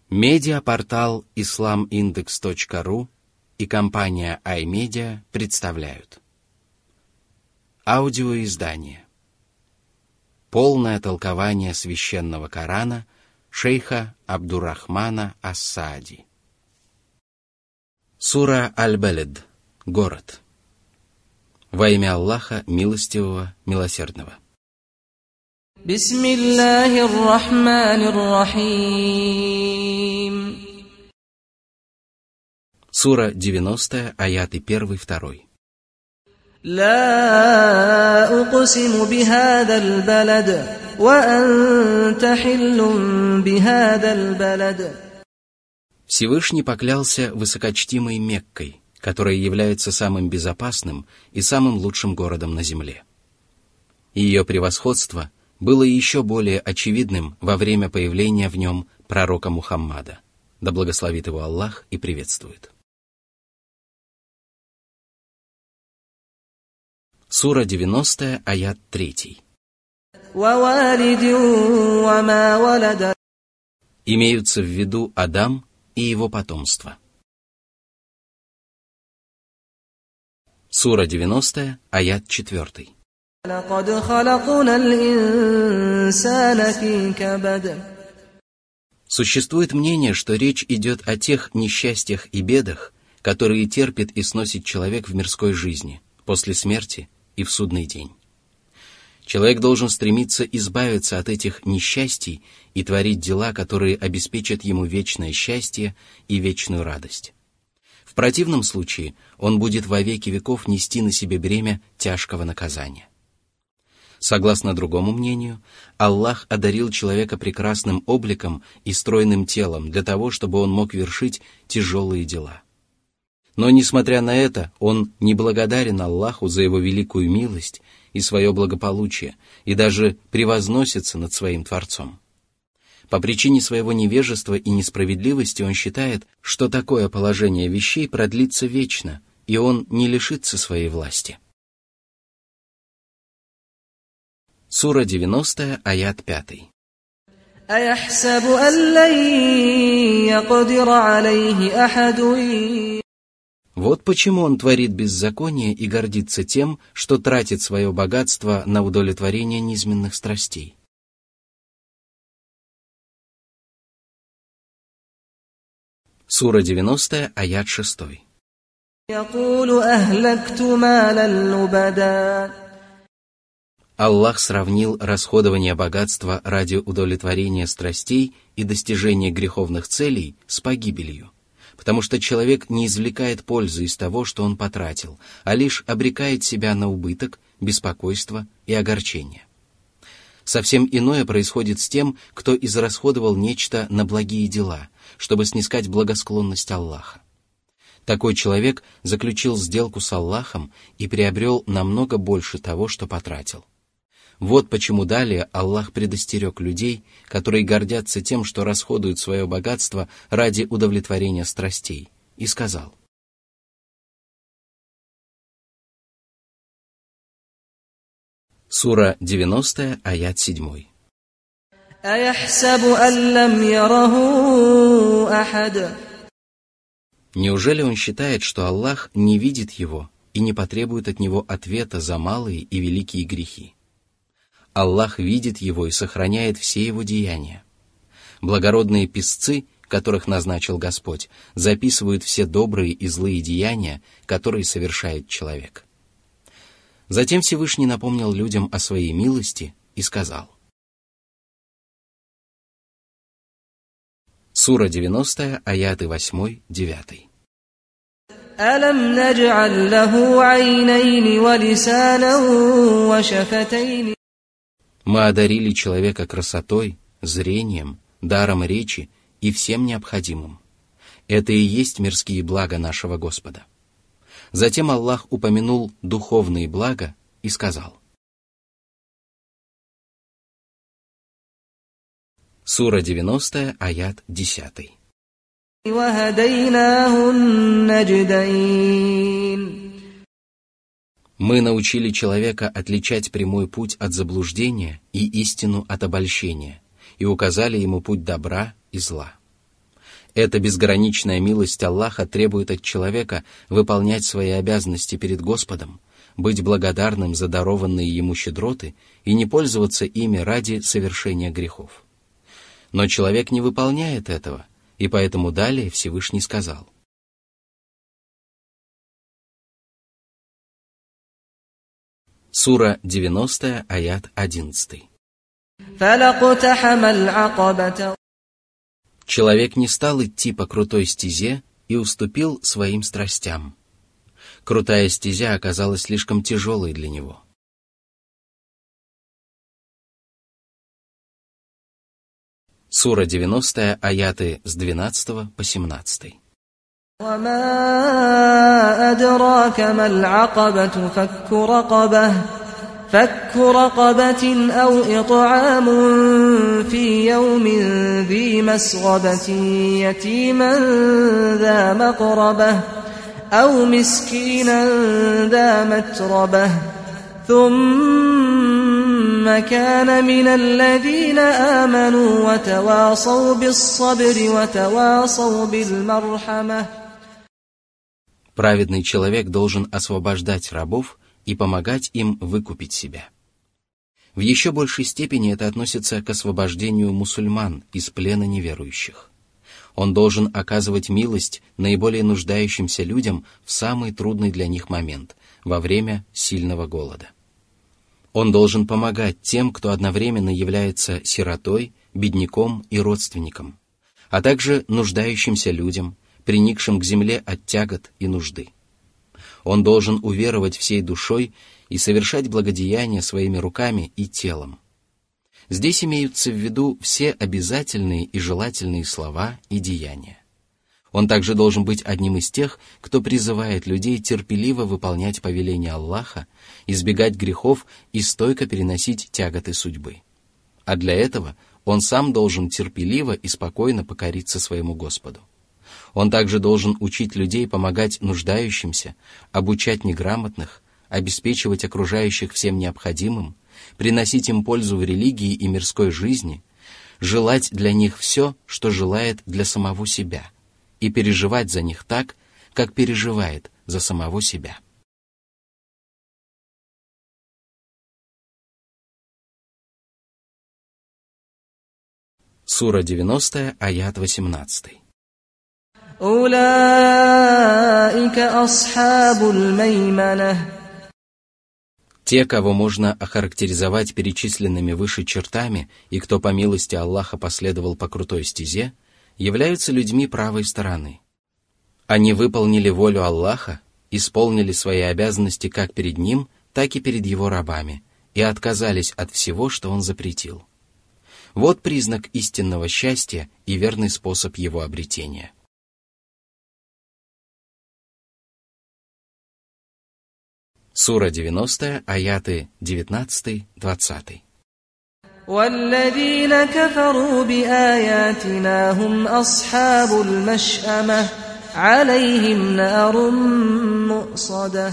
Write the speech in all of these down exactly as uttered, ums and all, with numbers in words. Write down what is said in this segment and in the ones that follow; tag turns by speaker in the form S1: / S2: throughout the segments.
S1: Медиапортал ислам индекс точка ру и компания iMedia представляют аудиоиздание «Полное толкование священного Корана» шейха Абдуррахмана ас-Саади. Сура Аль-Балад. Город. Во имя Аллаха, милостивого, милосердного.
S2: Бисмиллахир рахманир рахим.
S1: Сура девяностая, аяты первый, второй.
S2: Ла уqsimu бихадал балад ва анта хиллун бихадал балад.
S1: Всевышний поклялся высокочтимой Меккой, которая является самым безопасным и самым лучшим городом на земле. Ее превосходство было еще более очевидным во время появления в нем пророка Мухаммада, да благословит его Аллах и приветствует. Сура девяностая, аят третий. Имеются в виду Адам и его потомство. Сура девяностая, аят четвертый. Существует мнение, что речь идет о тех несчастьях и бедах, которые терпит и сносит человек в мирской жизни, после смерти и в судный день. Человек должен стремиться избавиться от этих несчастий и творить дела, которые обеспечат ему вечное счастье и вечную радость. В противном случае он будет во веки веков нести на себе бремя тяжкого наказания. Согласно другому мнению, Аллах одарил человека прекрасным обликом и стройным телом для того, чтобы он мог вершить тяжелые дела. Но, несмотря на это, он не благодарен Аллаху за его великую милость и свое благополучие, и даже превозносится над своим Творцом. По причине своего невежества и несправедливости он считает, что такое положение вещей продлится вечно, и он не лишится своей власти. Сура девяностая, аят пятый. Вот почему он творит беззаконие и гордится тем, что тратит свое богатство на удовлетворение низменных страстей. Сура девяностая, аят шестой. Аллах сравнил расходование богатства ради удовлетворения страстей и достижения греховных целей с погибелью, потому что человек не извлекает пользы из того, что он потратил, а лишь обрекает себя на убыток, беспокойство и огорчение. Совсем иное происходит с тем, кто израсходовал нечто на благие дела, чтобы снискать благосклонность Аллаха. Такой человек заключил сделку с Аллахом и приобрел намного больше того, что потратил. Вот почему далее Аллах предостерег людей, которые гордятся тем, что расходуют свое богатство ради удовлетворения страстей, и сказал: Сура девяностая, аят седьмой. Неужели он считает, что Аллах не видит его и не потребует от него ответа за малые и великие грехи? Аллах видит его и сохраняет все его деяния. Благородные писцы, которых назначил Господь, записывают все добрые и злые деяния, которые совершает человек. Затем Всевышний напомнил людям о своей милости и сказал. Сура девяностая, аяты восьмой, девятый.
S2: أَلَمْ نَجْعَلْ لَهُ عَيْنَيْنِ وَلِسَانًا وَشَفَتَيْنِ.
S1: Мы одарили человека красотой, зрением, даром речи и всем необходимым. Это и есть мирские блага нашего Господа. Затем Аллах упомянул духовные блага и сказал. Сура девяностая, аят десятый. Мы научили человека отличать прямой путь от заблуждения и истину от обольщения, и указали ему путь добра и зла. Эта безграничная милость Аллаха требует от человека выполнять свои обязанности перед Господом, быть благодарным за дарованные ему щедроты и не пользоваться ими ради совершения грехов. Но человек не выполняет этого, и поэтому далее Всевышний сказал: Сура девяностая, аят одиннадцатый. Человек не стал идти по крутой стезе и уступил своим страстям. Крутая стезя оказалась слишком тяжелой для него. Сура девяностая, аяты с двенадцатого по семнадцатый.
S2: وما أدراك ما العقبة فك رقبة فك رقبة أو إطعام في يوم ذي مسغبة يتيما ذا مقربة أو مسكينا ذا متربة ثم كان من الذين آمنوا وتواصوا بالصبر وتواصوا بالمرحمة.
S1: Праведный человек должен освобождать рабов и помогать им выкупить себя. В еще большей степени это относится к освобождению мусульман из плена неверующих. Он должен оказывать милость наиболее нуждающимся людям в самый трудный для них момент, во время сильного голода. Он должен помогать тем, кто одновременно является сиротой, бедняком и родственником, а также нуждающимся людям, приникшим к земле от тягот и нужды. Он должен уверовать всей душой и совершать благодеяния своими руками и телом. Здесь имеются в виду все обязательные и желательные слова и деяния. Он также должен быть одним из тех, кто призывает людей терпеливо выполнять повеления Аллаха, избегать грехов и стойко переносить тяготы судьбы. А для этого он сам должен терпеливо и спокойно покориться своему Господу. Он также должен учить людей помогать нуждающимся, обучать неграмотных, обеспечивать окружающих всем необходимым, приносить им пользу в религии и мирской жизни, желать для них все, что желает для самого себя, и переживать за них так, как переживает за самого себя. Сура девяностая, аят восемнадцатый.
S2: Улаика асхабуль майманah.
S1: Те, кого можно охарактеризовать перечисленными выше чертами и кто по милости Аллаха последовал по крутой стезе, являются людьми правой стороны. Они выполнили волю Аллаха, исполнили свои обязанности как перед Ним, так и перед Его рабами, и отказались от всего, что Он запретил. Вот признак истинного счастья и верный способ его обретения. Сура девяностая, аяты девятнадцатый-двадцатый.
S2: والذين كفروا بآياتنا هم أصحاب المشأمة عليهم نار مؤصدة.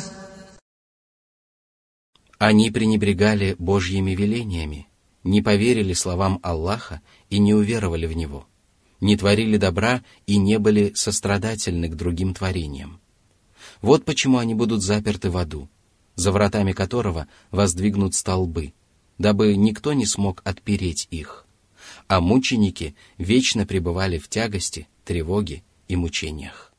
S1: Они пренебрегали Божьими велениями, не поверили словам Аллаха и не уверовали в Него, не творили добра и не были сострадательны к другим творениям. Вот почему они будут заперты в аду, за вратами которого воздвигнут столбы, дабы никто не смог отпереть их, а мученики вечно пребывали в тягости, тревоге и мучениях.